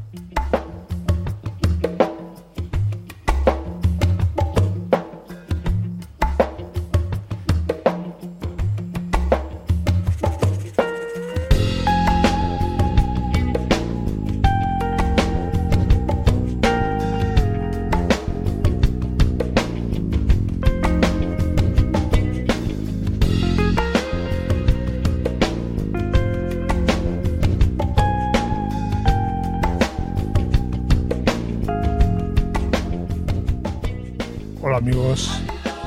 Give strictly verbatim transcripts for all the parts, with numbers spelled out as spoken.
Amigos,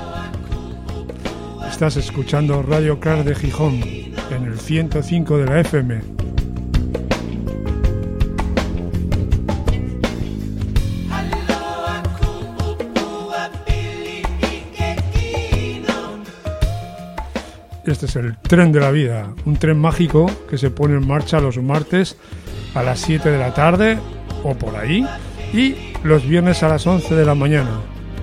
estás escuchando Radio Crash de Gijón en el ciento cinco de la F M. Este es el tren de la vida, un tren mágico que se pone en marcha los martes a las siete de la tarde o por ahí y los viernes a las once de la mañana.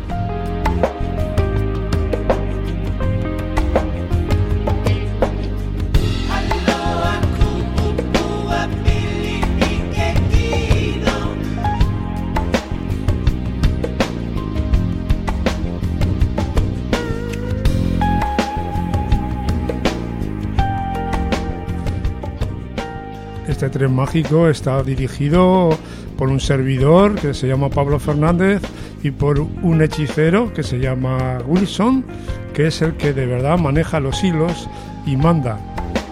Este tren mágico está dirigido por un servidor que se llama Pablo Fernández y por un hechicero que se llama Wilson, que es el que de verdad maneja los hilos y manda.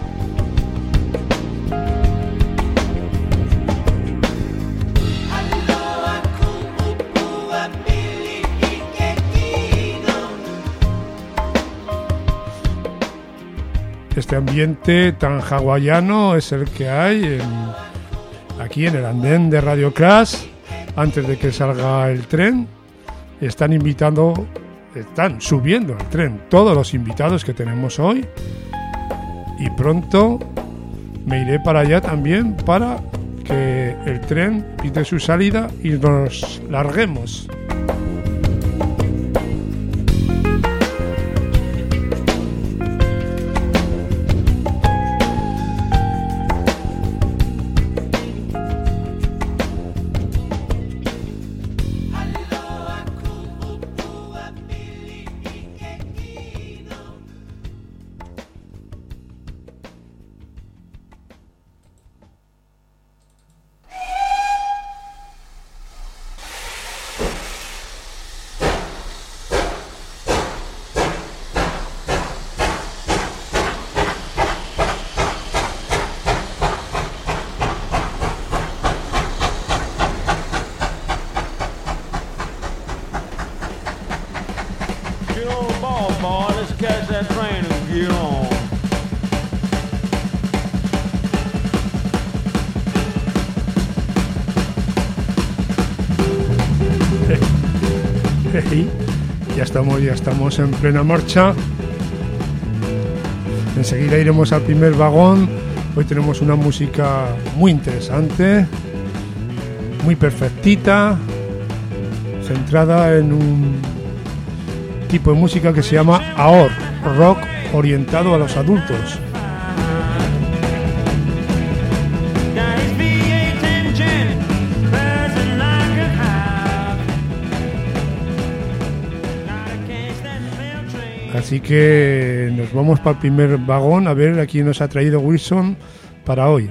Este ambiente tan hawaiano es el que hay en, aquí en el andén de Radio Crash antes de que salga el tren. Están invitando, están subiendo al tren todos los invitados que tenemos hoy y pronto me iré para allá también para que el tren pite su salida y nos larguemos. Ya estamos, ya estamos en plena marcha. Enseguida iremos al primer vagón. Hoy tenemos una música muy interesante, muy perfectita, centrada en un tipo de música que se llama A O R, rock orientado a los adultos. Así que nos vamos para el primer vagón a ver a quién nos ha traído Wilson para hoy.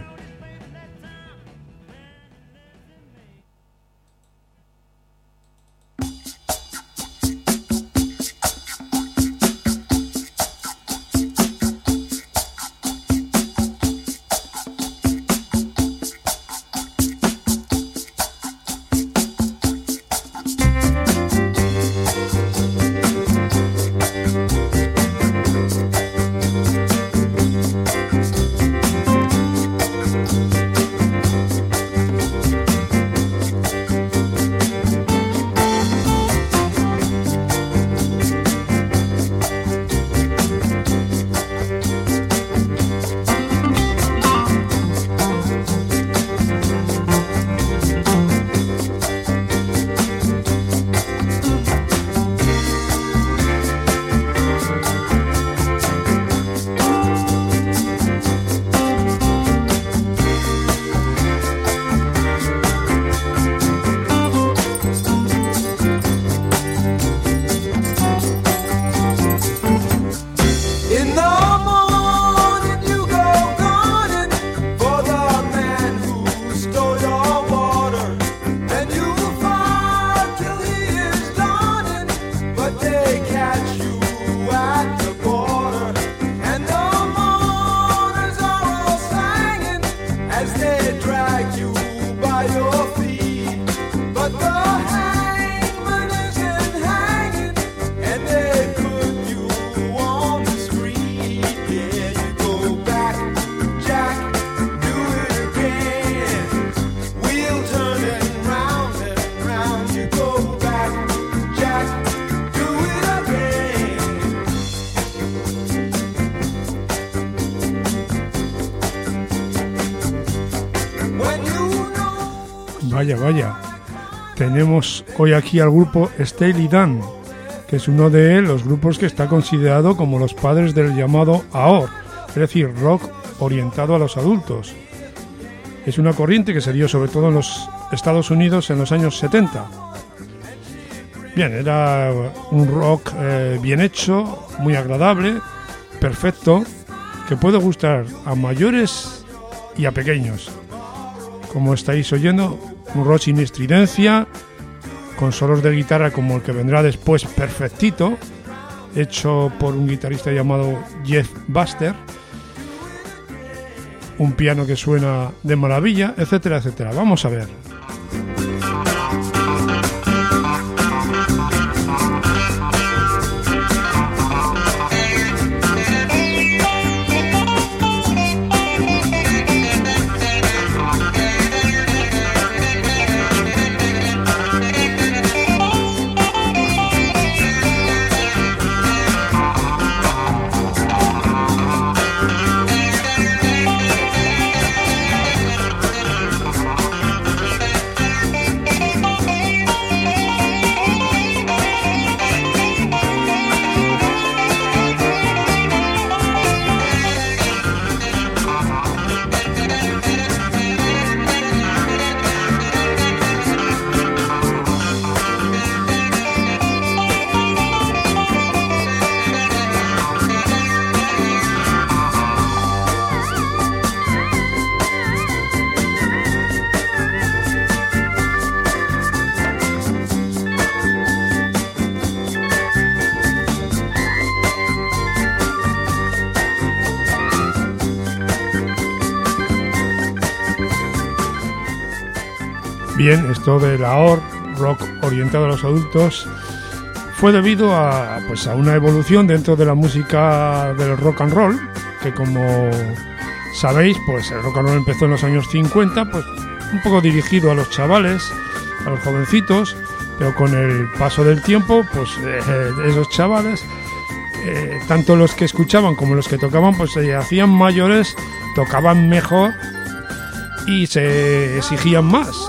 Vaya, vaya. Tenemos hoy aquí al grupo Steely Dan, que es uno de los grupos que está considerado como los padres del llamado A O R, es decir, rock orientado a los adultos. Es una corriente que se dio sobre todo en los Estados Unidos en los años setenta. Bien, era un rock eh, bien hecho, muy agradable, perfecto, que puede gustar a mayores y a pequeños. Como estáis oyendo, un rock sin estridencia, con solos de guitarra como el que vendrá después, perfectito, hecho por un guitarrista llamado Jeff Buster, un piano que suena de maravilla, etcétera, etcétera. Vamos a ver. Bien, esto de la O R, rock orientado a los adultos, fue debido a, pues, a una evolución dentro de la música del rock and roll, que como sabéis, pues el rock and roll empezó en los años cincuenta, pues un poco dirigido a los chavales, a los jovencitos, pero con el paso del tiempo, pues eh, esos chavales, eh, tanto los que escuchaban como los que tocaban, pues se hacían mayores, tocaban mejor y se exigían más.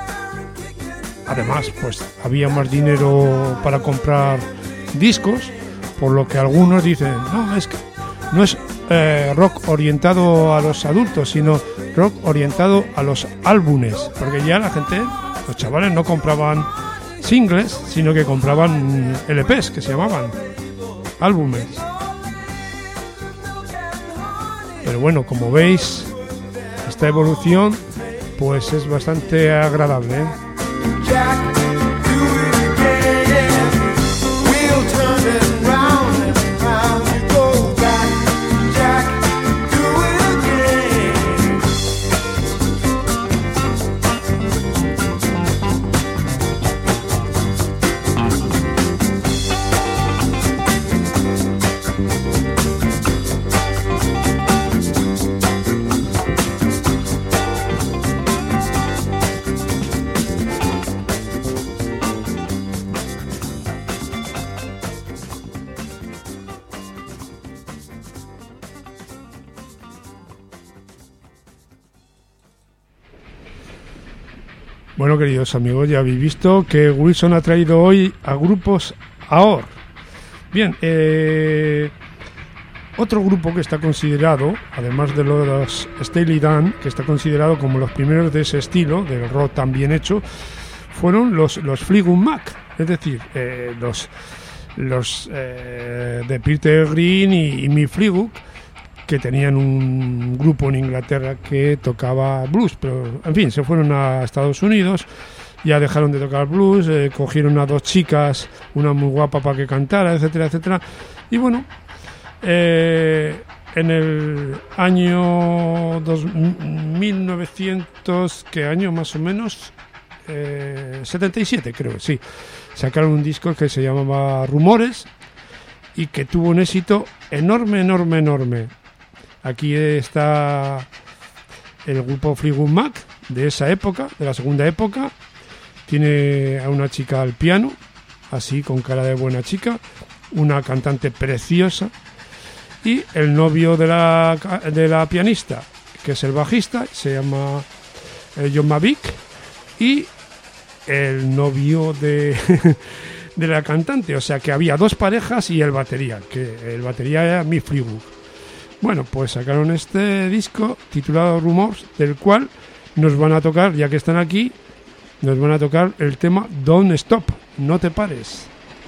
Además, pues había más dinero para comprar discos, por lo que algunos dicen, no, es que no es eh, rock orientado a los adultos, sino rock orientado a los álbumes, porque ya la gente, los chavales no compraban singles, sino que compraban L Pes, que se llamaban álbumes. Pero bueno, como veis, esta evolución pues es bastante agradable, ¿eh? Jack, do it again. We'll turn it round and round. You go back, Jack, do it again. Bueno, queridos amigos, ya habéis visto que Wilson ha traído hoy a grupos A O R. Bien, eh, otro grupo que está considerado, además de los Steely Dan, que está considerado como los primeros de ese estilo, del rock tan bien hecho, fueron los, los Fleetwood Mac, es decir, eh, los, los eh, de Peter Green y, y Mick Fleetwood, que tenían un grupo en Inglaterra que tocaba blues, pero en fin, se fueron a Estados Unidos, ya dejaron de tocar blues, eh, cogieron a dos chicas, una muy guapa para que cantara, etcétera, etcétera, y bueno, eh, en el año dos, mil novecientos, ¿qué año más o menos? Eh, setenta y siete creo, sí. Sacaron un disco que se llamaba Rumores y que tuvo un éxito enorme, enorme, enorme. Aquí está el grupo Fleetwood Mac de esa época, de la segunda época. Tiene a una chica al piano, así con cara de buena chica, una cantante preciosa, y el novio de la, de la pianista, que es el bajista, se llama eh, John Mavic, y el novio de, de la cantante, o sea que había dos parejas y el batería, que el batería era Mick Fleetwood. Bueno, pues sacaron este disco titulado Rumors, del cual nos van a tocar, ya que están aquí, nos van a tocar el tema Don't Stop, no te pares.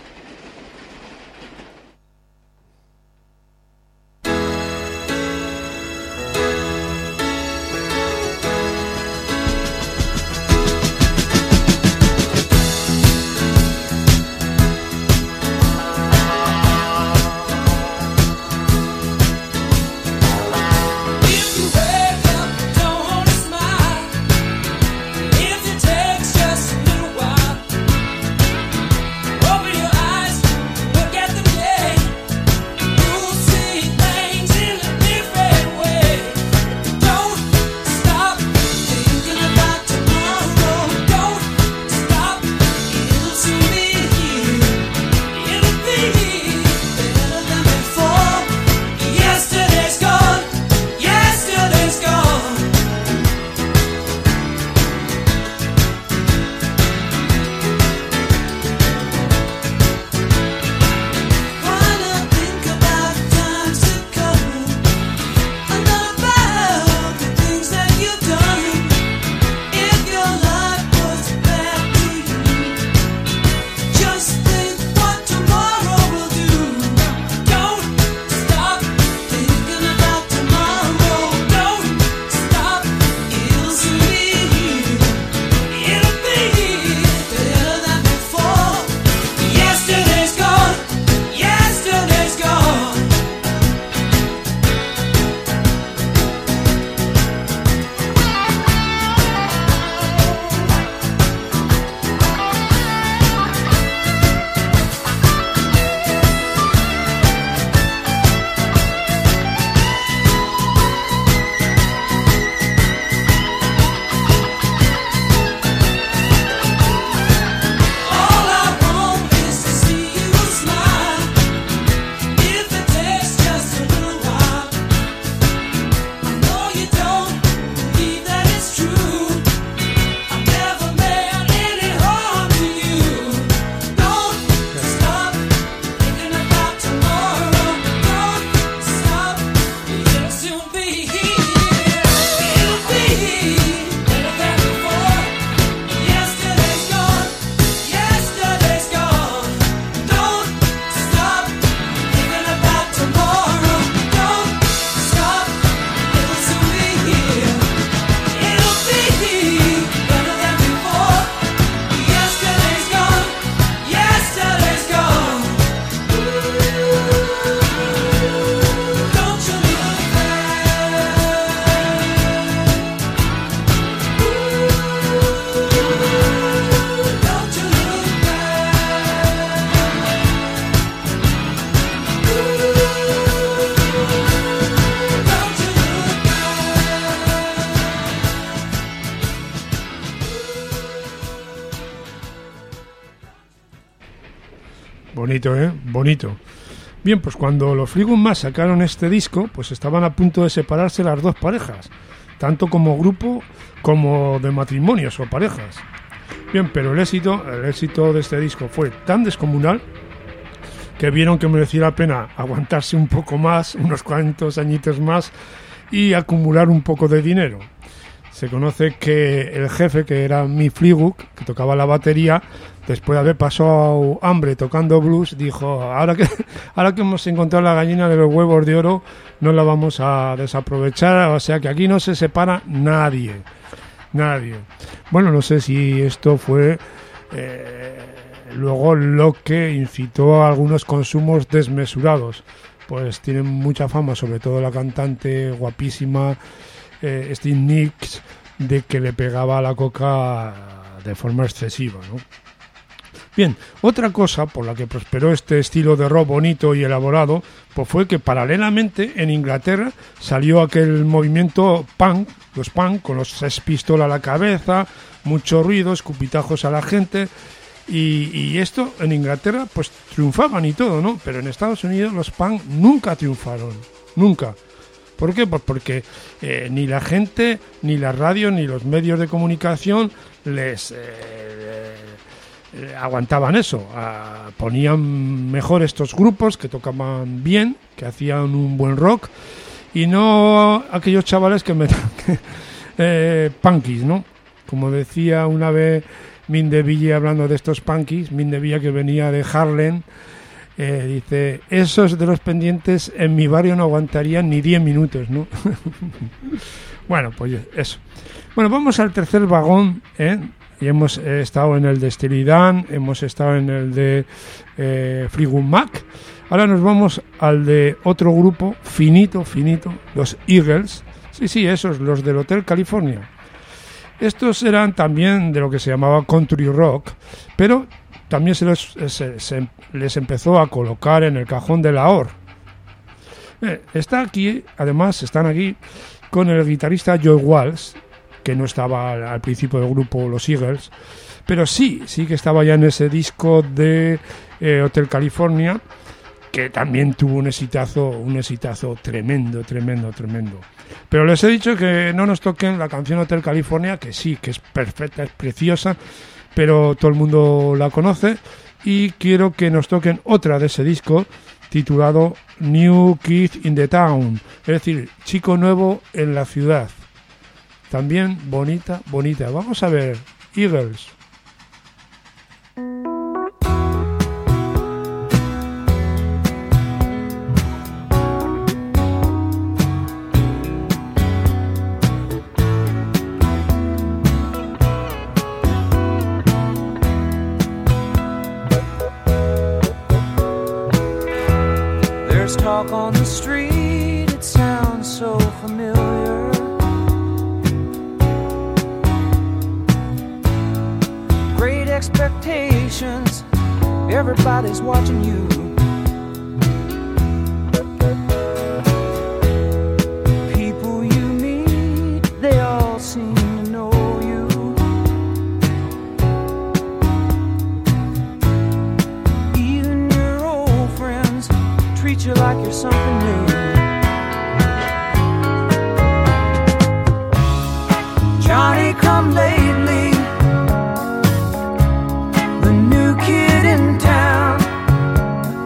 Bonito, ¿eh? Bonito. Bien, pues cuando los Fleetwood Mac sacaron este disco, pues estaban a punto de separarse las dos parejas, tanto como grupo como de matrimonios o parejas. Bien, pero el éxito, el éxito de este disco fue tan descomunal que vieron que merecía la pena aguantarse un poco más, unos cuantos añitos más, y acumular un poco de dinero. Se conoce que el jefe, que era Mick Fleetwood, que tocaba la batería, después de haber pasado hambre tocando blues, dijo, ahora que, ahora que hemos encontrado la gallina de los huevos de oro, no la vamos a desaprovechar, o sea que aquí no se separa nadie, nadie. Bueno, no sé si esto fue eh, luego lo que incitó a algunos consumos desmesurados, pues tienen mucha fama, sobre todo la cantante guapísima eh, Stevie Nicks, de que le pegaba a la coca de forma excesiva, ¿no? Bien, otra cosa por la que prosperó este estilo de rock bonito y elaborado, pues fue que paralelamente en Inglaterra salió aquel movimiento punk, los punk, con los Sex Pistols a la cabeza, mucho ruido, escupitajos a la gente, y, y esto en Inglaterra pues triunfaban y todo, ¿no? Pero en Estados Unidos los punk nunca triunfaron, nunca. ¿Por qué? Pues porque eh, ni la gente, ni la radio, ni los medios de comunicación les... Eh, Eh, aguantaban eso, ah, ponían mejor estos grupos que tocaban bien, que hacían un buen rock, y no aquellos chavales que metían eh, punkies, ¿no? Como decía una vez Mindeville hablando de estos punkies, Mindeville que venía de Harlem, eh, dice, esos de los pendientes en mi barrio no aguantarían ni diez minutos, ¿no? Bueno, pues eso. Bueno, vamos al tercer vagón, ¿eh? Y hemos eh, estado en el de Steely Dan, hemos estado en el de eh, Fleetwood Mac. Ahora nos vamos al de otro grupo finito, finito, los Eagles. Sí, sí, esos, los del Hotel California. Estos eran también de lo que se llamaba country rock, pero también se les, se, se, les empezó a colocar en el cajón de la O R. Eh, está aquí, además, están aquí con el guitarrista Joe Walsh, que no estaba al, al principio del grupo los Eagles, pero sí, sí que estaba ya en ese disco de eh, Hotel California, que también tuvo un exitazo, un exitazo tremendo, tremendo, tremendo. Pero les he dicho que no nos toquen la canción Hotel California, que sí, que es perfecta, es preciosa, pero todo el mundo la conoce, y quiero que nos toquen otra de ese disco, titulado New Kid in the Town, es decir, chico nuevo en la ciudad. También bonita, bonita. Vamos a ver, Eagles. There's talk on the street, it sounds so familiar. Expectations, everybody's watching you. People you meet, they all seem to know you. Even your old friends treat you like you're something new. Johnny come lately, the new kid in town.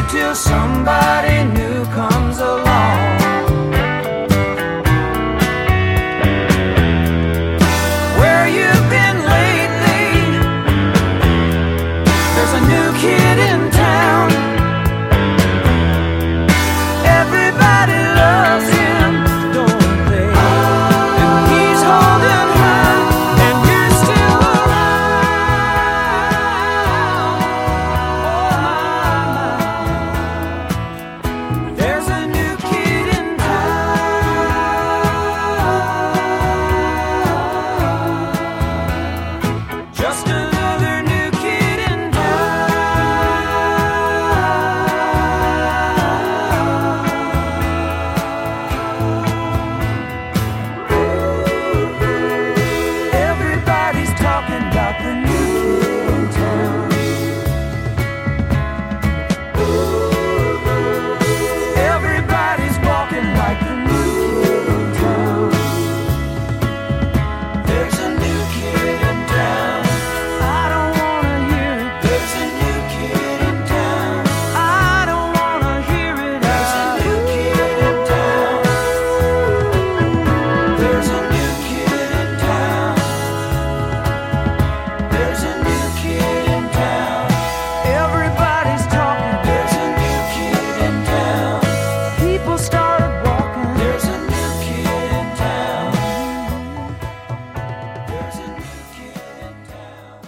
till somebody new comes along. Where you been lately? There's a new kid in town. Everybody loves him, don't they? And he's holding her, and you're still around. Oh my, there's a new kid in town. Just another new kid in Everybody's talking about the new kid in town. Everybody's walking like the new kid in town. There's a new kid in town. I don't wanna hear it. There's a new kid in town. I don't wanna hear it. There's a new kid in town. There's a new kid in town. There's a new kid in town. Everybody's talking. There's a new kid in town. People started walking. There's a new kid in town. There's a new kid in town.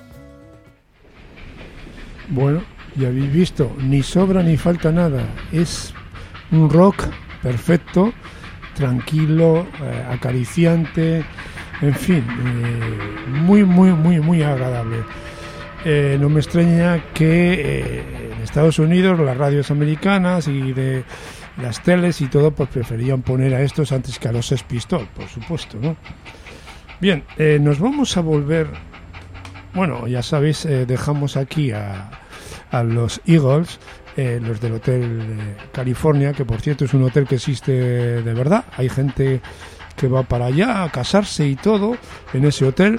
Bueno, ya habéis visto, ni sobra ni falta nada. Es un rock perfecto, tranquilo, eh, acariciante, en fin, eh, muy, muy, muy, muy agradable. Eh, no me extraña que eh, en Estados Unidos las radios americanas y de las teles y todo pues preferían poner a estos antes que a los Sex Pistols, por supuesto, ¿no? Bien, eh, nos vamos a volver. Bueno, ya sabéis, eh, dejamos aquí a, a los Eagles, eh, los del Hotel eh, California, que por cierto es un hotel que existe de verdad. Hay gente que va para allá a casarse y todo en ese hotel.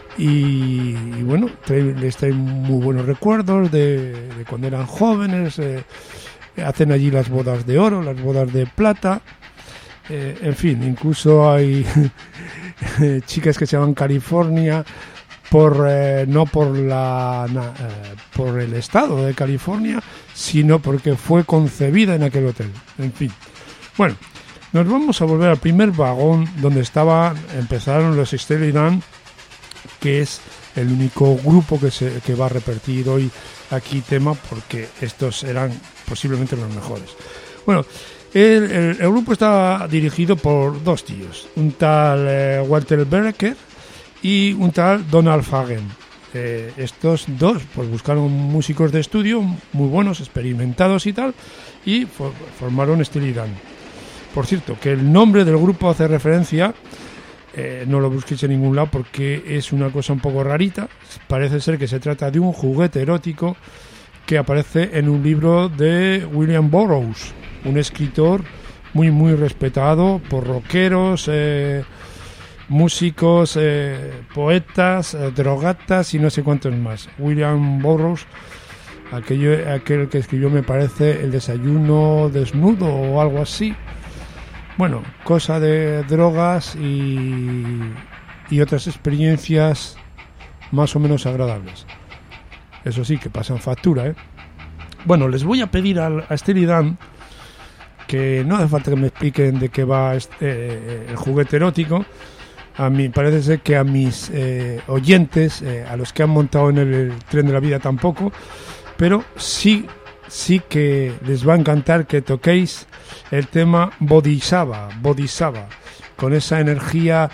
Y, y bueno, trae- les traen muy buenos recuerdos de, de cuando eran jóvenes. eh, hacen allí las bodas de oro, las bodas de plata. Eh, en fin, incluso hay chicas que se llaman California por eh, no por la na- eh, por el estado de California, sino porque fue concebida en aquel hotel. En fin, bueno, nos vamos a volver al primer vagón donde estaba empezaron los Steely Dan, que es el único grupo que se que va a repetir hoy aquí tema, porque estos eran posiblemente los mejores. Bueno, el, el- el grupo está dirigido por dos tíos, un tal eh, Walter Becker y un tal Donald Fagen. Eh, estos dos pues buscaron músicos de estudio muy buenos, experimentados y tal, y for- formaron Steely Dan. Por cierto, que el nombre del grupo hace referencia, eh, no lo busquéis en ningún lado porque es una cosa un poco rarita. Parece ser que se trata de un juguete erótico que aparece en un libro de William Burroughs, un escritor muy muy respetado por rockeros, eh, músicos, eh, poetas, eh, drogatas y no sé cuántos más. William Burroughs, aquello, aquel que escribió, me parece, El desayuno desnudo o algo así. Bueno, cosa de drogas y, y otras experiencias más o menos agradables. Eso sí, que pasan factura, ¿eh? Bueno, les voy a pedir al- a Steely Dan que no hace falta que me expliquen de qué va este, eh, el juguete erótico. A mí parece ser que a mis eh, oyentes, eh, a los que han montado en el, el tren de la vida tampoco, pero sí, sí que les va a encantar que toquéis el tema Bodhisattva, Bodhisattva, con esa energía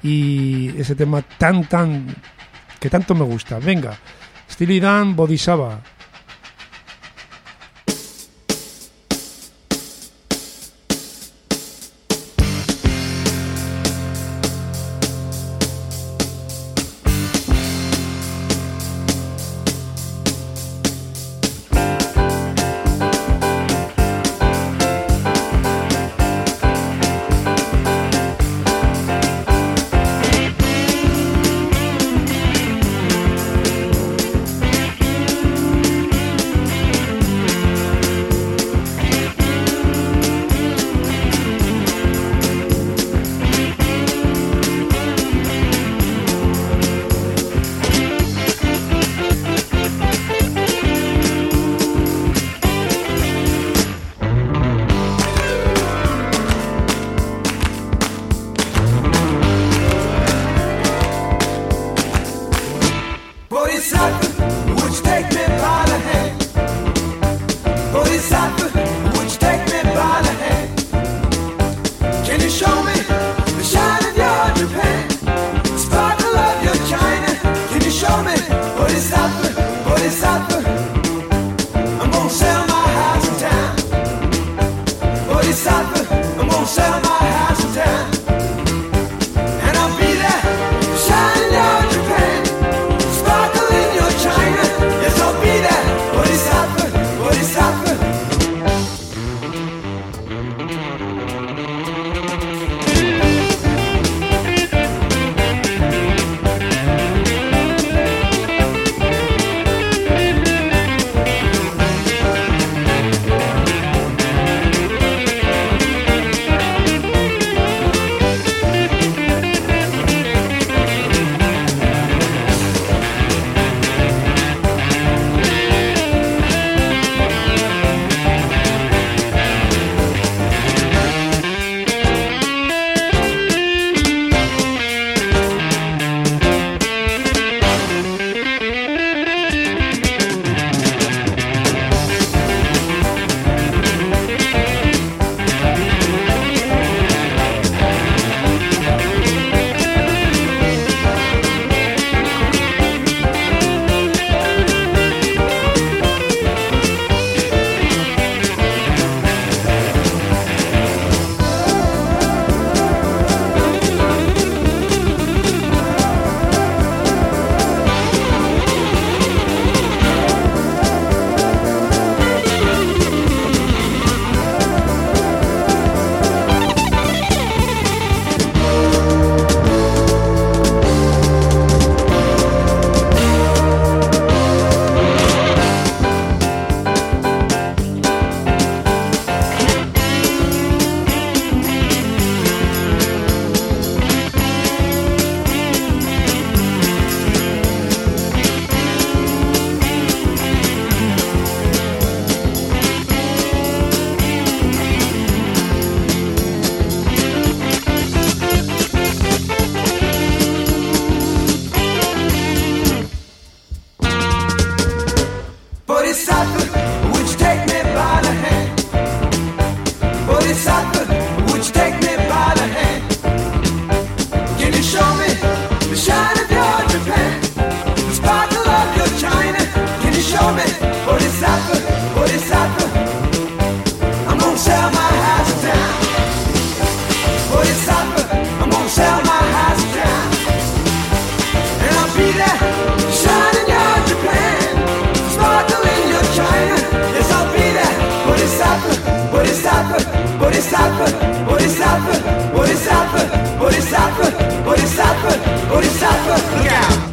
y ese tema tan, tan, que tanto me gusta. Venga, Steely Dan, Bodhisattva. Thank Bodhisattva, Bodhisattva, Bodhisattva, Bodhisattva, Bodhisattva, Bodhisattva, look out!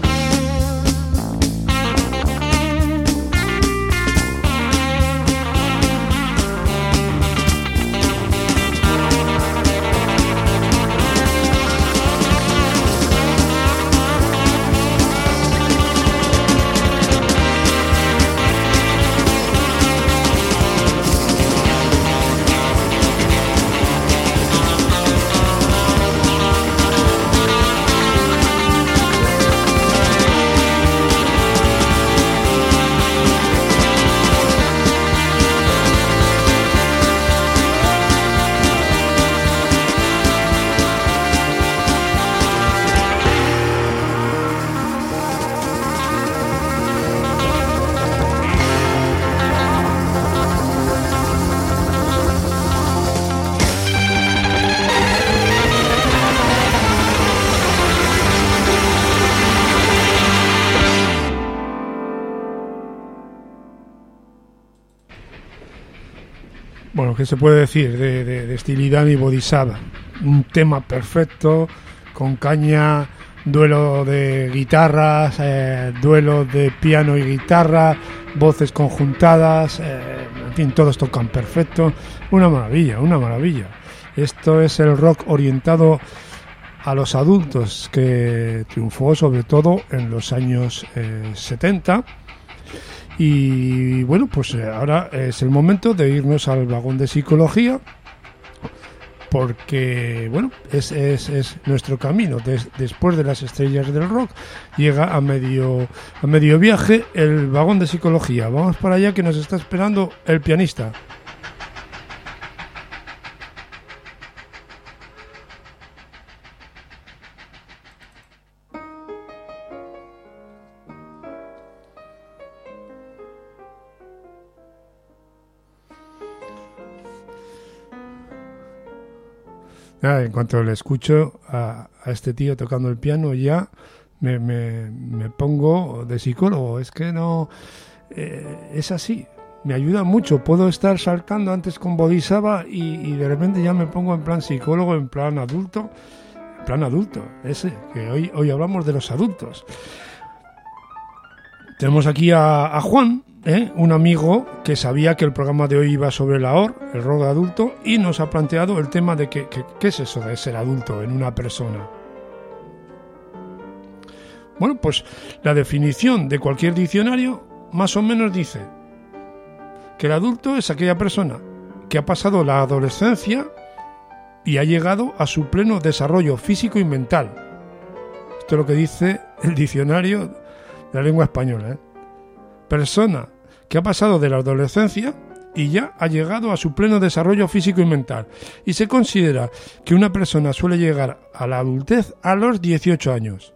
Bueno, ¿qué se puede decir de, de, de Steely Dan y Bodhisattva? Un tema perfecto, con caña, duelo de guitarras, eh, duelo de piano y guitarra, voces conjuntadas, eh, en fin, todos tocan perfecto. Una maravilla, una maravilla. Esto es el rock orientado a los adultos, que triunfó sobre todo en los años eh, setenta. Y bueno, pues ahora es el momento de irnos al vagón de psicología, porque bueno, es, es, es nuestro camino. Des, después de las estrellas del rock llega a medio, a medio viaje el vagón de psicología. Vamos para allá, que nos está esperando el pianista. Nada, en cuanto le escucho a, a este tío tocando el piano, ya me, me, me pongo de psicólogo. Es que no... Eh, es así. Me ayuda mucho. Puedo estar saltando antes con Bodhisattva y, y de repente ya me pongo en plan psicólogo, en plan adulto. En plan adulto, ese, que hoy, hoy hablamos de los adultos. Tenemos aquí a, a Juan, ¿eh? Un amigo que sabía que el programa de hoy iba sobre la O R, el rock adulto, y nos ha planteado el tema de que, que, qué es eso de ser adulto en una persona. Bueno, pues la definición de cualquier diccionario más o menos dice que el adulto es aquella persona que ha pasado la adolescencia y ha llegado a su pleno desarrollo físico y mental. Esto es lo que dice el diccionario de la lengua española, ¿eh? Persona que ha pasado de la adolescencia y ya ha llegado a su pleno desarrollo físico y mental. Y se considera que una persona suele llegar a la adultez a los dieciocho años.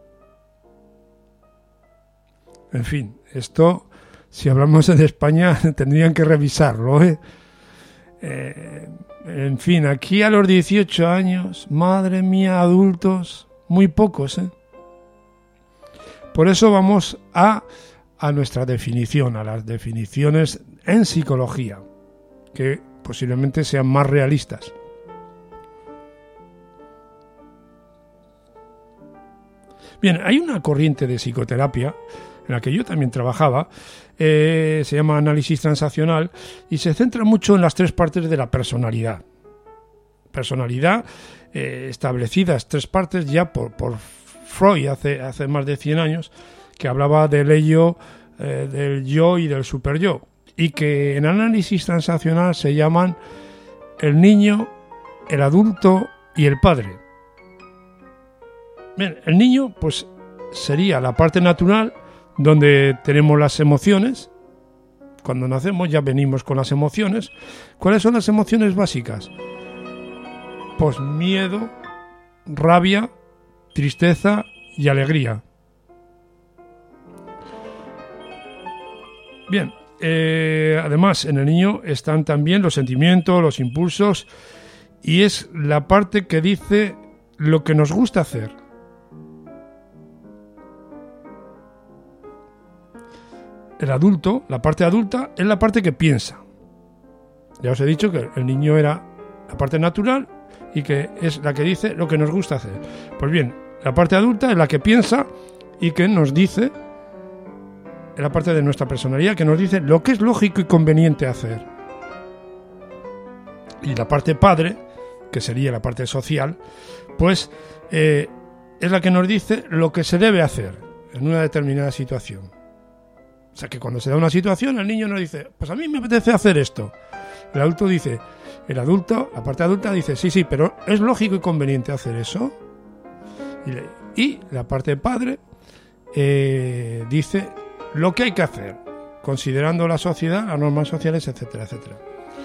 En fin, esto, si hablamos en España, tendrían que revisarlo, ¿eh? Eh, en fin, aquí a los dieciocho años, madre mía, adultos, muy pocos, ¿eh? Por eso vamos a, a nuestra definición, a las definiciones en psicología, que posiblemente sean más realistas. Bien, hay una corriente de psicoterapia en la que yo también trabajaba, eh, se llama análisis transaccional y se centra mucho en las tres partes de la personalidad. Personalidad eh, establecidas, tres partes ya por, por Freud hace, hace más de cien años, que hablaba del ello, eh, del yo y del superyo, y que en análisis transaccional se llaman el niño, el adulto y el padre. Bien, el niño pues sería la parte natural, donde tenemos las emociones. Cuando nacemos ya venimos con las emociones. ¿Cuáles son las emociones básicas? Pues miedo, rabia, tristeza y alegría. Bien, eh, además en el niño están también los sentimientos, los impulsos, y es la parte que dice lo que nos gusta hacer. El adulto, la parte adulta, es la parte que piensa. Ya os he dicho que el niño era la parte natural, y que es la que dice lo que nos gusta hacer. Pues bien, la parte adulta es la que piensa y que nos dice, en la parte de nuestra personalidad, que nos dice lo que es lógico y conveniente hacer. Y la parte padre, que sería la parte social, pues eh, es la que nos dice lo que se debe hacer en una determinada situación. O sea, que cuando se da una situación, el niño nos dice, pues a mí me apetece hacer esto. El adulto dice, el adulto, la parte adulta dice, sí, sí, pero ¿es lógico y conveniente hacer eso? Y, le, y la parte padre eh, dice lo que hay que hacer, considerando la sociedad, las normas sociales, etcétera, etcétera.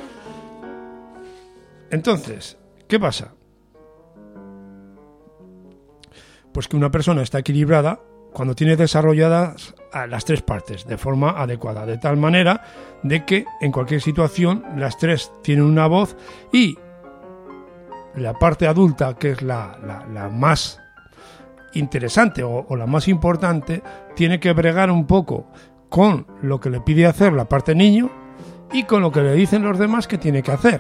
Entonces, ¿qué pasa? Pues que una persona está equilibrada cuando tiene desarrolladas las tres partes de forma adecuada, de tal manera de que en cualquier situación las tres tienen una voz, y la parte adulta, que es la, la, la más interesante o, o la más importante, tiene que bregar un poco con lo que le pide hacer la parte niño y con lo que le dicen los demás que tiene que hacer.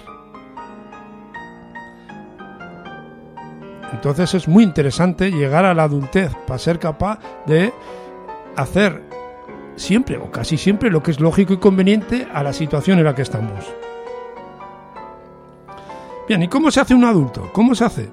Entonces es muy interesante llegar a la adultez para ser capaz de hacer siempre o casi siempre lo que es lógico y conveniente a la situación en la que estamos. Bien, ¿y cómo se hace un adulto? ¿Cómo se hace?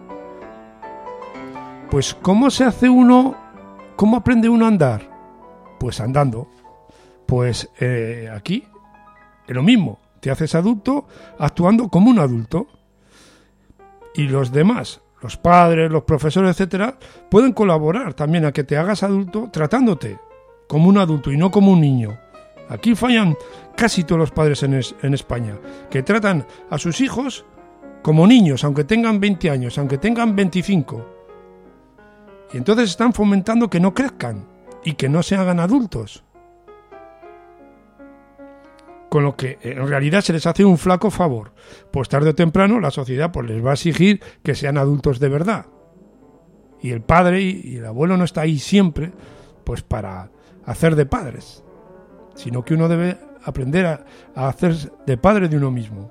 Pues ¿cómo se hace uno? ¿Cómo aprende uno a andar? Pues andando. Pues eh, aquí es lo mismo. Te haces adulto actuando como un adulto. Y los demás, los padres, los profesores, etcétera, pueden colaborar también a que te hagas adulto tratándote como un adulto y no como un niño. Aquí fallan casi todos los padres en, es, en España, que tratan a sus hijos como niños, aunque tengan veinte años, aunque tengan veinticinco. Y entonces están fomentando que no crezcan y que no se hagan adultos. Con lo que en realidad se les hace un flaco favor. Pues tarde o temprano la sociedad pues les va a exigir que sean adultos de verdad. Y el padre y el abuelo no está ahí siempre pues para hacer de padres, sino que uno debe aprender a, a hacer de padre de uno mismo.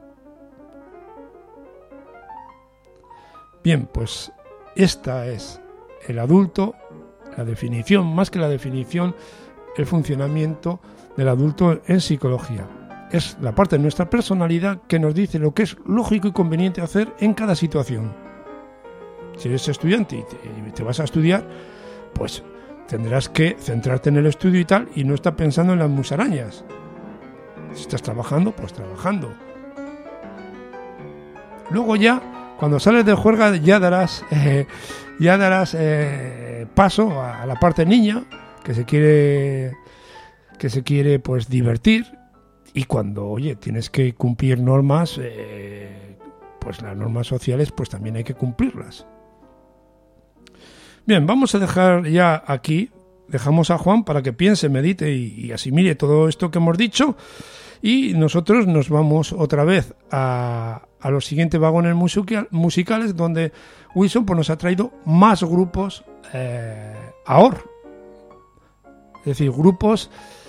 Bien, pues esta es el adulto, la definición, más que la definición, el funcionamiento del adulto en psicología. Es la parte de nuestra personalidad que nos dice lo que es lógico y conveniente hacer en cada situación. Si eres estudiante y te, y te vas a estudiar, pues tendrás que centrarte en el estudio y tal, y no estar pensando en las musarañas. Si estás trabajando, pues trabajando. Luego ya, cuando sales de juerga, ya darás, eh, ya darás eh, paso a, a la parte niña, que se quiere, que se quiere pues divertir. Y cuando, oye, tienes que cumplir normas, eh, pues las normas sociales, pues también hay que cumplirlas. Bien, vamos a dejar ya aquí, dejamos a Juan para que piense, medite y, y asimile todo esto que hemos dicho, y nosotros nos vamos otra vez a, a los siguientes vagones musical, musicales, donde Wilson pues, nos ha traído más grupos eh, ahora, es decir, grupos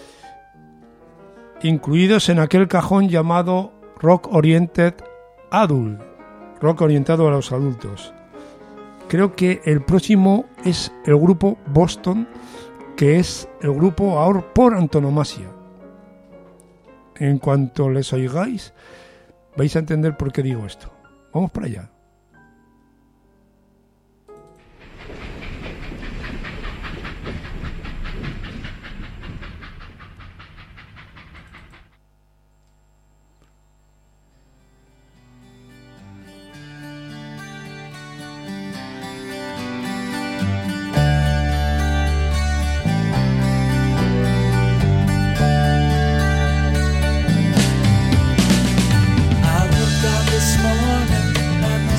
incluidos en aquel cajón llamado Rock Oriented Adult, rock orientado a los adultos. Creo que el próximo es el grupo Boston, que es el grupo ahora por antonomasia. En cuanto les oigáis, vais a entender por qué digo esto. Vamos para allá. I woke up this morning and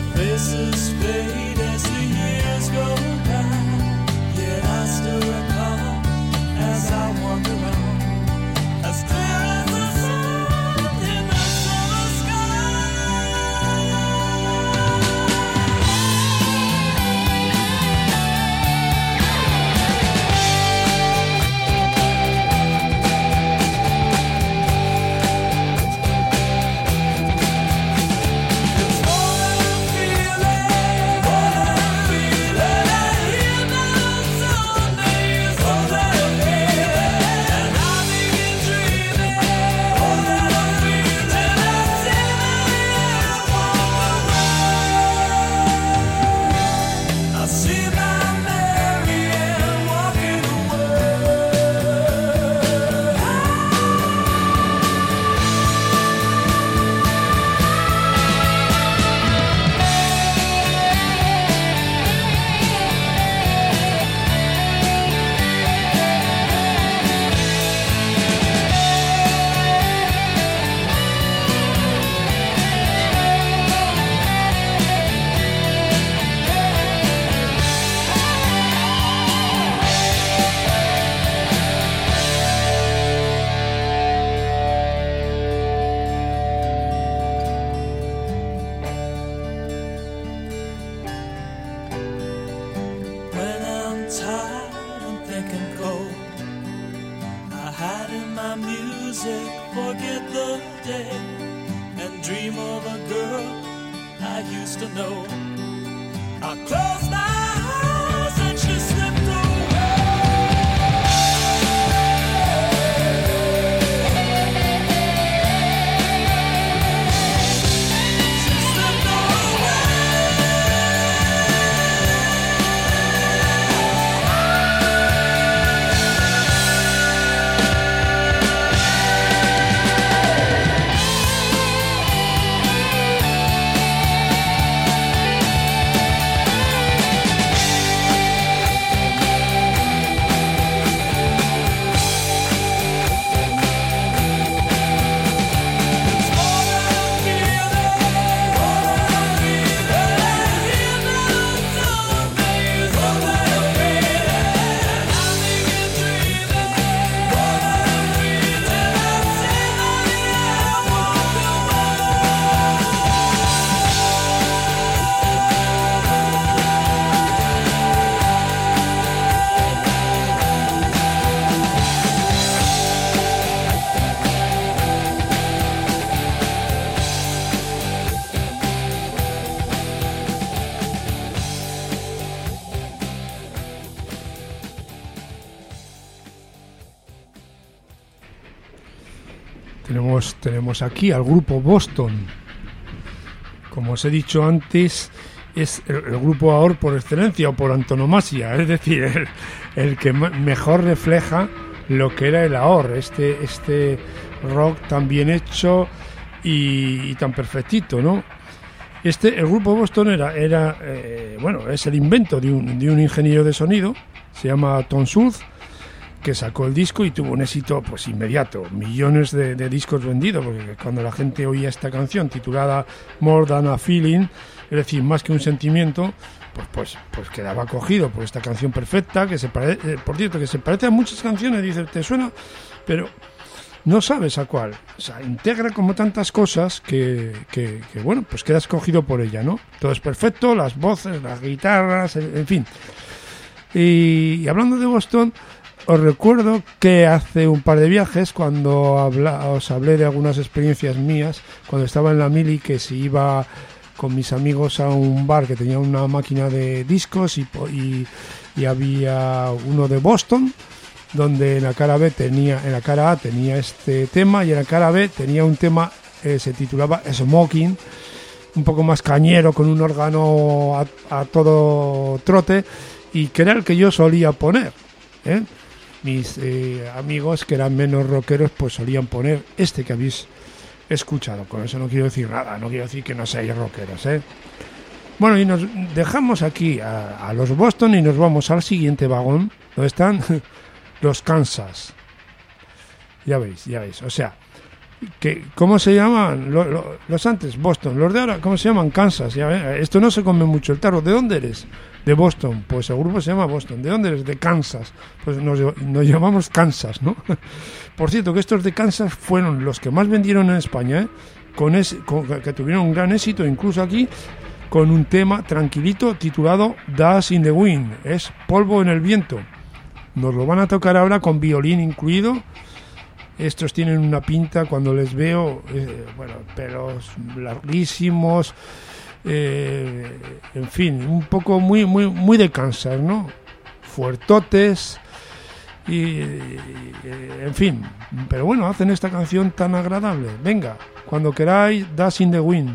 Faces fade as the years go by, yet I still recall as I wander on, as clear as the sun in the summer sky. It's more than a feeling, more than a feeling. I hear the Sundays, more than a feeling, and I begin dreaming, more than a feeling. Till I see my Marianne walk away. I see my Marianne walking away. When I'm tired and thinking cold, I hide in my music, forget the day, and dream of a girl I used to know. I close my eyes and she slipped away. She slipped away. Tenemos, tenemos aquí al grupo Boston. Como os he dicho antes, es el, el grupo A O R por excelencia o por antonomasia, es decir, el, el que m- mejor refleja lo que era el A O R, este, este rock tan bien hecho y, y tan perfectito, ¿no? Este, el grupo Boston era, era eh, bueno, es el invento de un, de un ingeniero de sonido, se llama Tom Schultz, que sacó el disco y tuvo un éxito pues inmediato, millones de, de discos vendidos, porque cuando la gente oía esta canción titulada More Than a Feeling, es decir, más que un sentimiento, pues pues pues quedaba acogido por esta canción perfecta, que se parece, eh, por cierto, que se parece a muchas canciones, dice, te suena, pero no sabes a cuál. O sea, integra como tantas cosas que, que, que bueno, pues quedas cogido por ella, ¿no? Todo es perfecto, las voces, las guitarras, en, en fin. Y, y hablando de Boston, os recuerdo que hace un par de viajes, cuando habla, os hablé de algunas experiencias mías, cuando estaba en la mili, que se iba con mis amigos a un bar que tenía una máquina de discos y, y, y había uno de Boston, donde en la cara B tenía, en la cara A tenía este tema y en la cara B tenía un tema, eh, se titulaba Smoking, un poco más cañero, con un órgano a, a todo trote, y que era el que yo solía poner, ¿eh? Mis eh, amigos que eran menos rockeros pues solían poner este que habéis escuchado. Con eso no quiero decir nada, no quiero decir que no seáis rockeros, ¿eh? Bueno, y nos dejamos aquí a, a los Boston y nos vamos al siguiente vagón, donde están los Kansas. Ya veis, ya veis. O sea, que ¿cómo se llaman? Lo, lo, los antes, Boston. Los de ahora, ¿cómo se llaman? Kansas. Ya ve, esto no se come mucho el tarro. ¿De dónde eres? De Boston. Pues el grupo se llama Boston. ¿De dónde eres? De Kansas. Pues nos, nos llamamos Kansas, ¿no? Por cierto, que estos de Kansas fueron los que más vendieron en España, ¿eh? Con ese, con, que tuvieron un gran éxito, incluso aquí, con un tema tranquilito titulado Dust in the Wind. Es polvo en el viento. Nos lo van a tocar ahora con violín incluido. Estos tienen una pinta, cuando les veo, eh, bueno, pelos larguísimos, eh, en fin, un poco muy, muy, muy de Kansas, ¿no? Fuertotes y, y, en fin, pero bueno, hacen esta canción tan agradable. Venga, cuando queráis, Dust in the Wind.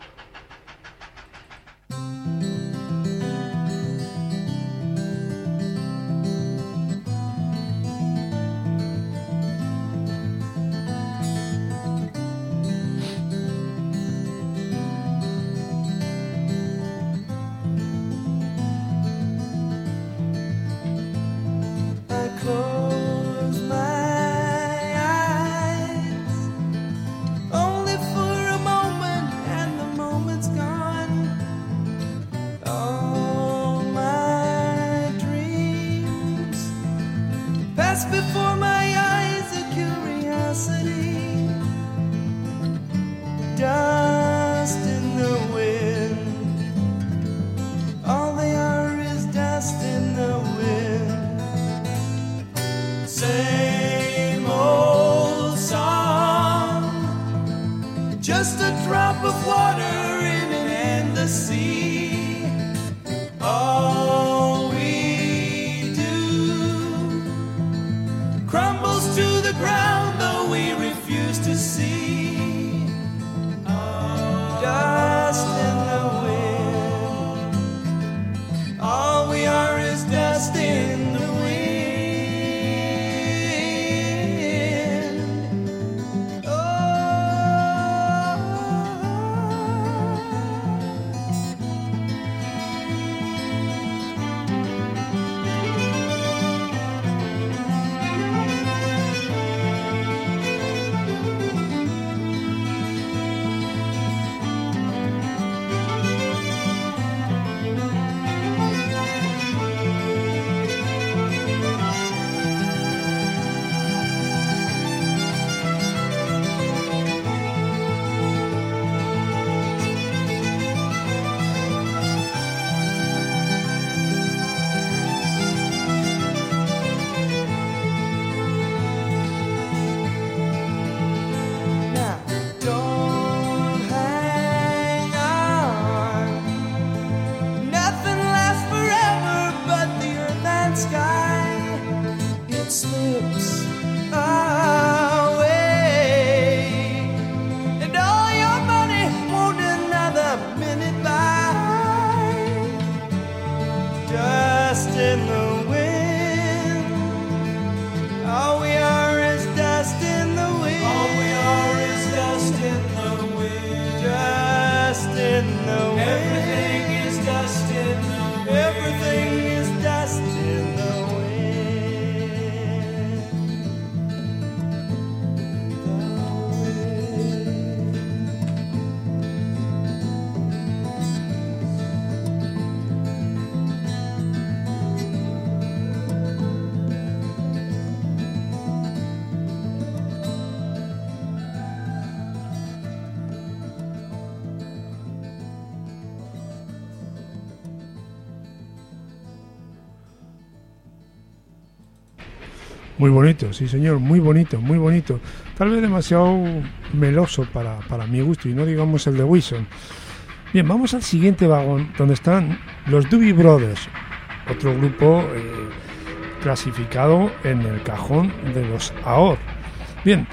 Muy bonito, sí señor, muy bonito, muy bonito. Tal vez demasiado meloso para, para mi gusto, y no digamos el de Wilson. Bien, vamos al siguiente vagón, donde están los Doobie Brothers, otro grupo eh, clasificado en el cajón de los A O R. Bien,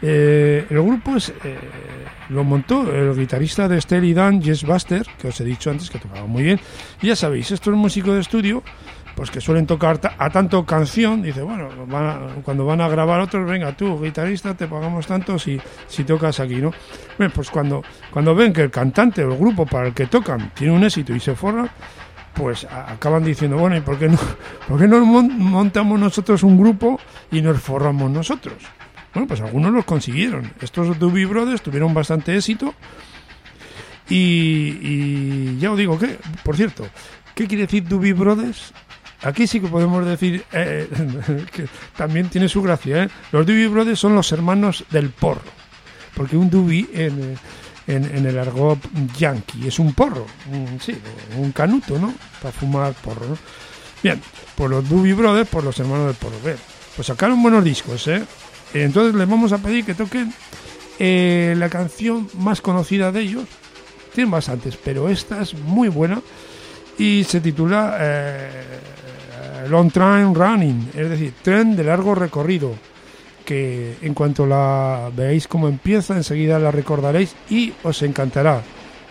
eh, el grupo es, eh, lo montó el guitarrista de Steely Dan, Jess Buster, que os he dicho antes que tocaba muy bien. Y ya sabéis, estos músicos de estudio, pues que suelen tocar ta- a tanto canción, dice, bueno, van a, cuando van a grabar otros, venga tú, guitarrista, te pagamos tanto si, si tocas aquí, ¿no? Bueno, pues cuando, cuando ven que el cantante o el grupo para el que tocan tiene un éxito y se forran, pues a, acaban diciendo, bueno, ¿y por qué no, por qué no mon- montamos nosotros un grupo y nos forramos nosotros? Bueno, pues algunos los consiguieron. Estos Doobie Brothers tuvieron bastante éxito. Y, y ya os digo que, por cierto, ¿qué quiere decir Doobie Brothers? Aquí sí que podemos decir eh, que también tiene su gracia, ¿eh? Los Doobie Brothers son los hermanos del porro, porque un doobie en, en, en el argot yankee es un porro, un, sí, un canuto, ¿no? Para fumar porro, ¿no? Bien, pues los Doobie Brothers, pues los hermanos del porro. Bien, pues sacaron buenos discos, ¿eh? Entonces les vamos a pedir que toquen eh, la canción más conocida de ellos. Tienen bastantes, pero esta es muy buena y se titula eh, Long Train Running, es decir, tren de largo recorrido, que en cuanto la veáis cómo empieza, enseguida la recordaréis y os encantará.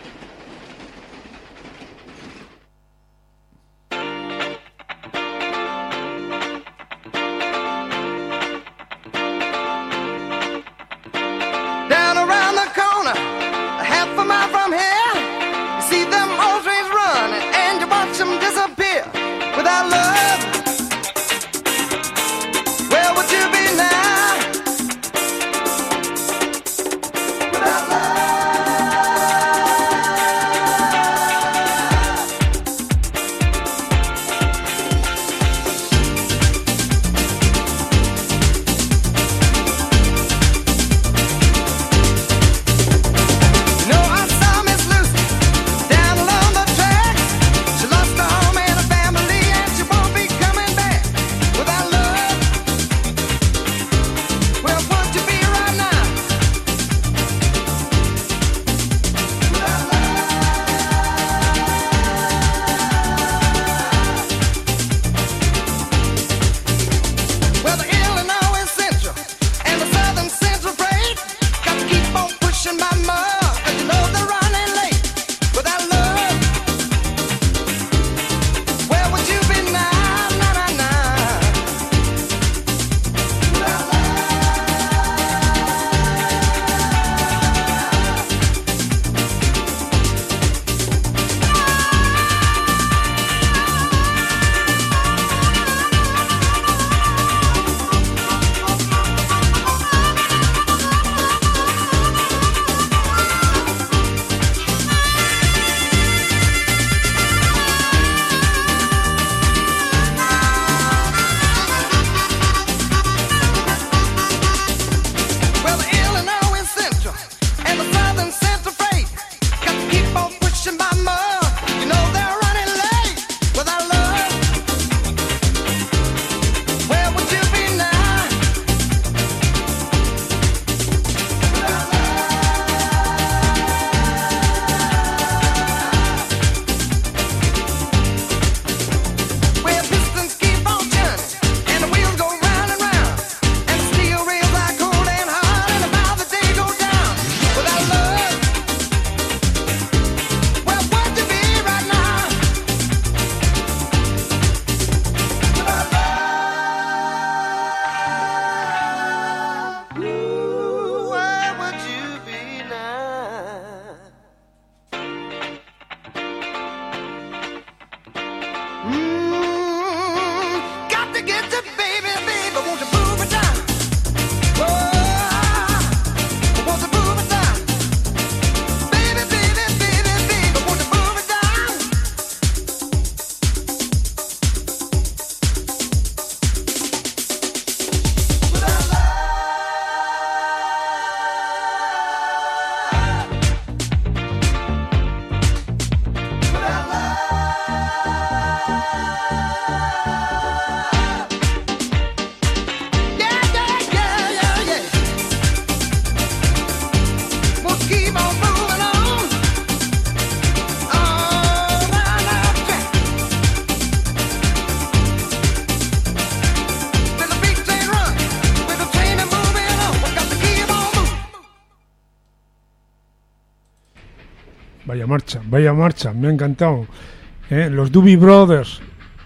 Vaya marcha, vaya marcha, me ha encantado. ¿Eh? Los Doobie Brothers.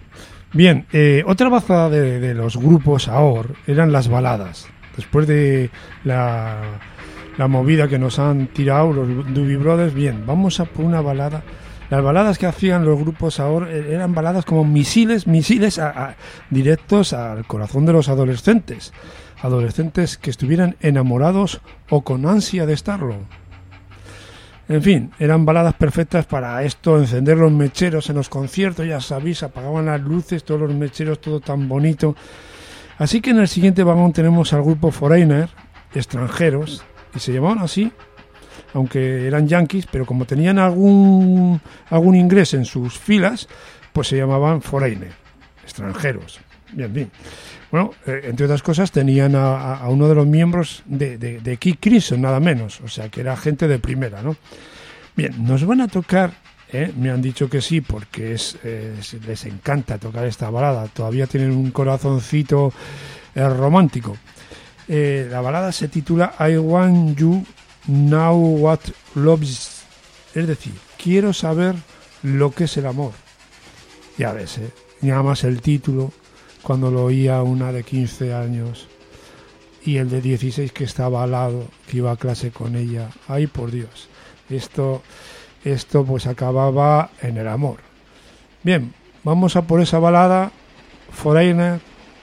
Bien, eh, otra baza de, de los grupos ahora eran las baladas. Después de la, la movida que nos han tirado los Doobie Brothers, bien, vamos a por una balada. Las baladas que hacían los grupos ahora eran baladas como misiles, misiles a, a, directos al corazón de los adolescentes. adolescentes que estuvieran enamorados o con ansia de estarlo. En fin, eran baladas perfectas para esto, encender los mecheros en los conciertos, ya sabéis, apagaban las luces, todos los mecheros, todo tan bonito. Así que en el siguiente vagón tenemos al grupo Foreigner, extranjeros, y se llamaban así, aunque eran yankees, pero como tenían algún, algún inglés en sus filas, pues se llamaban Foreigner, extranjeros. Bien, bien. Bueno, eh, entre otras cosas tenían a, a uno de los miembros de, de, de King Crimson, nada menos, o sea que era gente de primera, ¿no? Bien, nos van a tocar, ¿eh? Me han dicho que sí, porque es, eh, les encanta tocar esta balada, todavía tienen un corazoncito eh, romántico. Eh, la balada se titula I Want You Now What Love Is, es decir, quiero saber lo que es el amor. Ya ves, ¿eh? Nada más el título, cuando lo oía una de quince años y el de dieciséis que estaba al lado, que iba a clase con ella. Ay, por Dios, esto, esto pues acababa en el amor. Bien, vamos a por esa balada, Foreigner.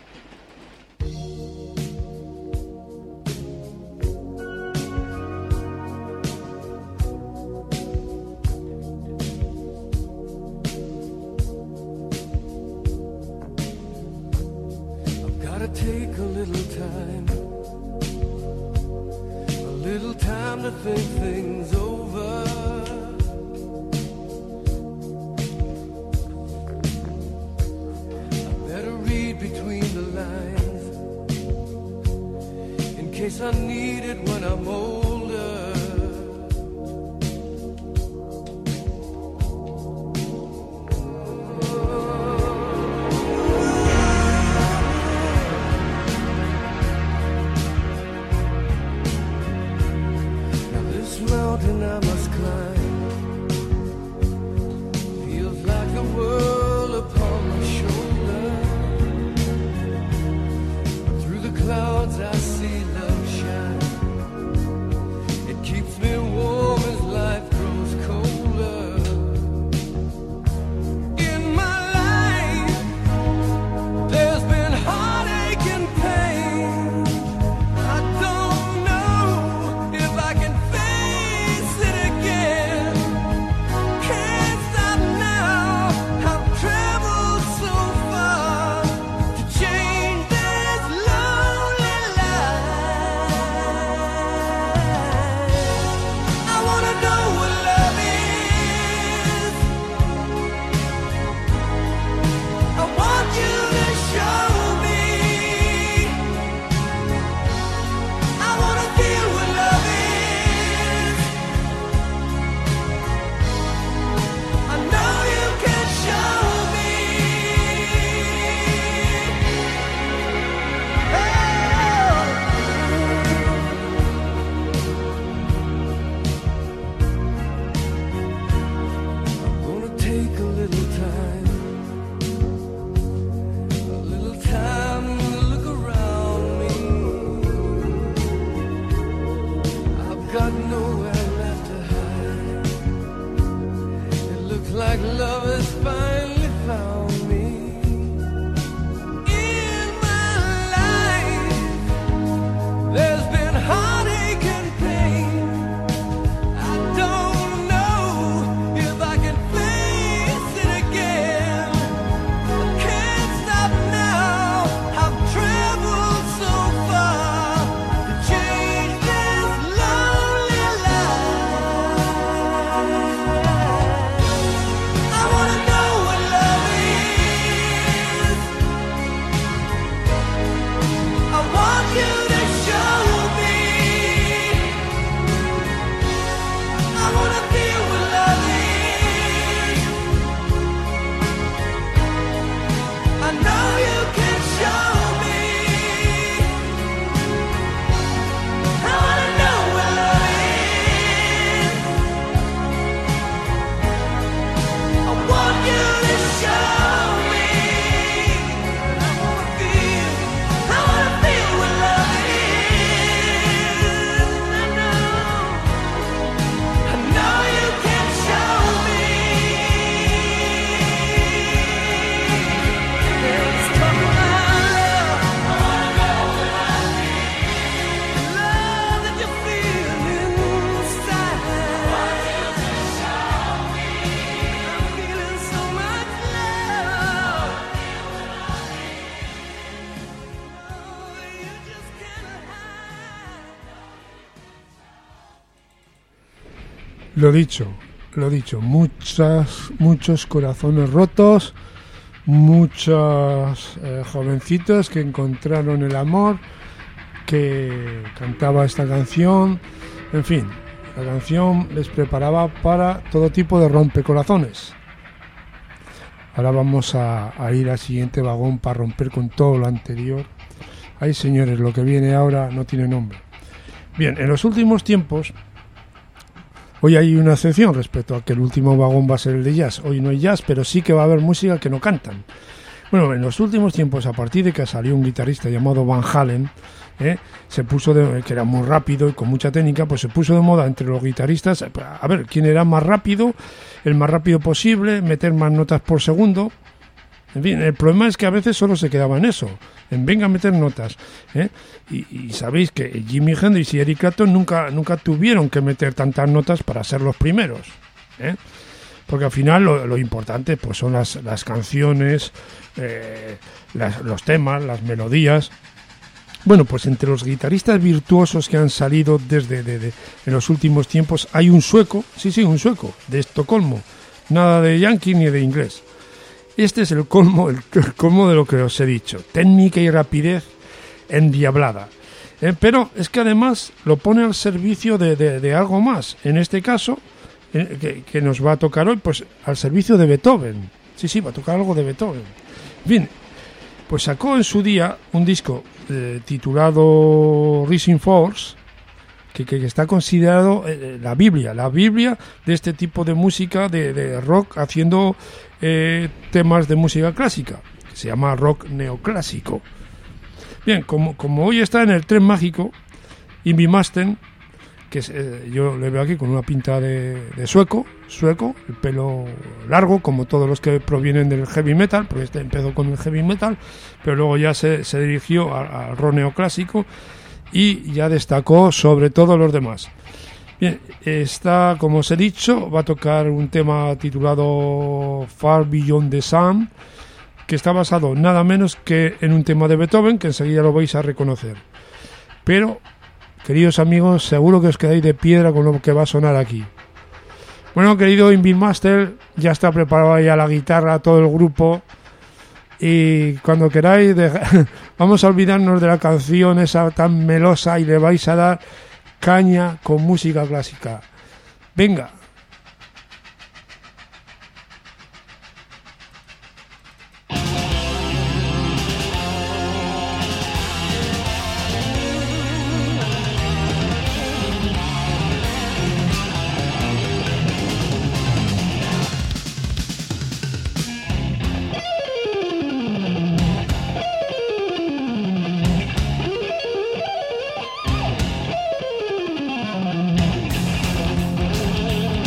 Take a little time, a little time to think things over. I better read between the lines in case I need it when I'm older. Mountain I must climb feels like the world upon my shoulder. Through the clouds I see love shine. It keeps me warm as life grows colder. In my life there's been heartache and pain. I don't know if I can I wanna know what Lo dicho, lo dicho, muchas, muchos corazones rotos, muchos eh, jovencitos que encontraron el amor, que cantaba esta canción, en fin, la canción les preparaba para todo tipo de rompecorazones. Ahora vamos a, a ir al siguiente vagón para romper con todo lo anterior. Ay, señores, lo que viene ahora no tiene nombre. Bien, en los últimos tiempos, hoy hay una excepción respecto a que el último vagón va a ser el de jazz. Hoy no hay jazz, pero sí que va a haber música que no cantan. Bueno, en los últimos tiempos, a partir de que salió un guitarrista llamado Van Halen, ¿eh? se puso de, que era muy rápido y con mucha técnica, pues se puso de moda entre los guitarristas, a ver, quién era más rápido, el más rápido posible, meter más notas por segundo. En fin, el problema es que a veces solo se quedaba en eso, en venga a meter notas, ¿eh? y, y sabéis que Jimi Hendrix y Eric Clapton nunca, nunca tuvieron que meter tantas notas para ser los primeros, ¿eh? Porque al final lo, lo importante pues son las, las canciones, eh, las, los temas, las melodías. Bueno, pues entre los guitarristas virtuosos que han salido desde de, de, en los últimos tiempos hay un sueco, sí, sí, un sueco, de Estocolmo, nada de yankee ni de inglés. Este es el colmo, el, el colmo de lo que os he dicho, técnica y rapidez endiablada. Eh, pero es que además lo pone al servicio de, de, de algo más, en este caso, eh, que, que nos va a tocar hoy, pues al servicio de Beethoven. Sí, sí, va a tocar algo de Beethoven. Bien, pues sacó en su día un disco eh, titulado Rising Force, que, que está considerado eh, la Biblia, la Biblia de este tipo de música de, de rock haciendo eh, temas de música clásica, que se llama rock neoclásico. Bien, como, como hoy está en el tren mágico, Yngwie Malmsteen, que es, eh, yo le veo aquí con una pinta de, de sueco, sueco, el pelo largo, como todos los que provienen del heavy metal, porque este empezó con el heavy metal, pero luego ya se, se dirigió al rock neoclásico y ya destacó sobre todos los demás. Bien, está, como os he dicho, va a tocar un tema titulado Far Beyond the Sun, que está basado nada menos que en un tema de Beethoven, que enseguida lo vais a reconocer. Pero, queridos amigos, seguro que os quedáis de piedra con lo que va a sonar aquí. Bueno, querido Yngwie Malmsteen, ya está preparado ya la guitarra, todo el grupo, y cuando queráis, deja... vamos a olvidarnos de la canción esa tan melosa y le vais a dar caña con música clásica. Venga. Thank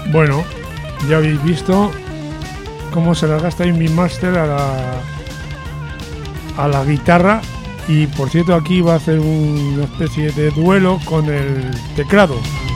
Bueno, ya habéis visto cómo se la gasta Invi Master a la, a la guitarra. Y por cierto, aquí va a hacer una especie de duelo con el teclado.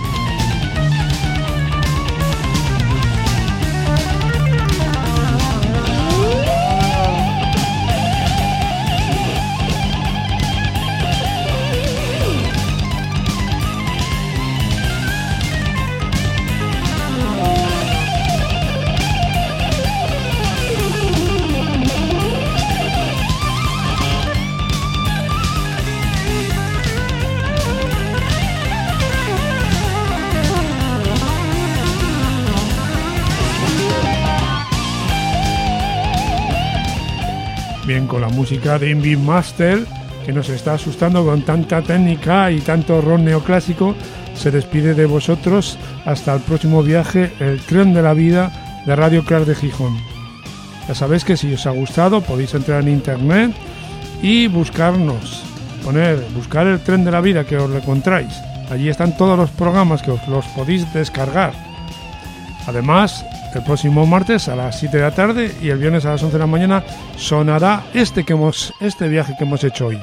Bien, con la música de Invi Master, que nos está asustando con tanta técnica y tanto rock neoclásico, se despide de vosotros hasta el próximo viaje, el tren de la vida de Radio Crash de Gijón. Ya sabéis que si os ha gustado podéis entrar en internet y buscarnos, poner, buscar el tren de la vida, que os lo encontráis. Allí están todos los programas que os los podéis descargar. Además, el próximo martes a las siete de la tarde y el viernes a las once de la mañana sonará este, que hemos, este viaje que hemos hecho hoy.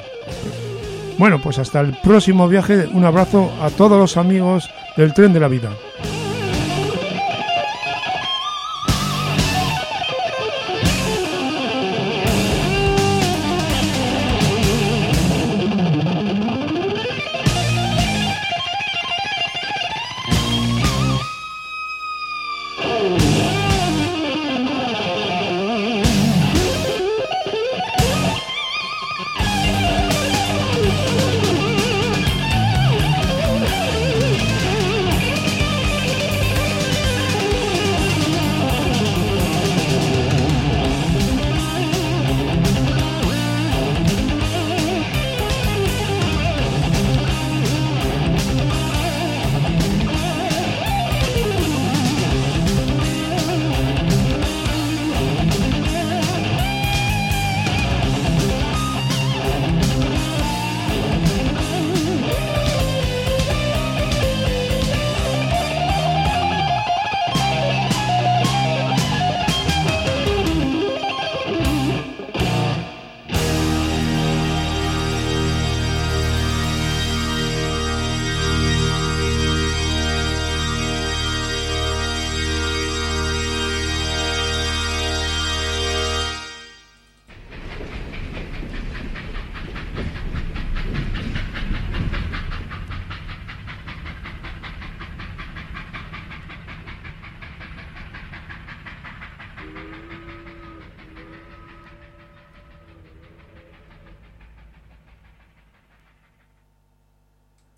Bueno, pues hasta el próximo viaje, un abrazo a todos los amigos del Tren de la Vida.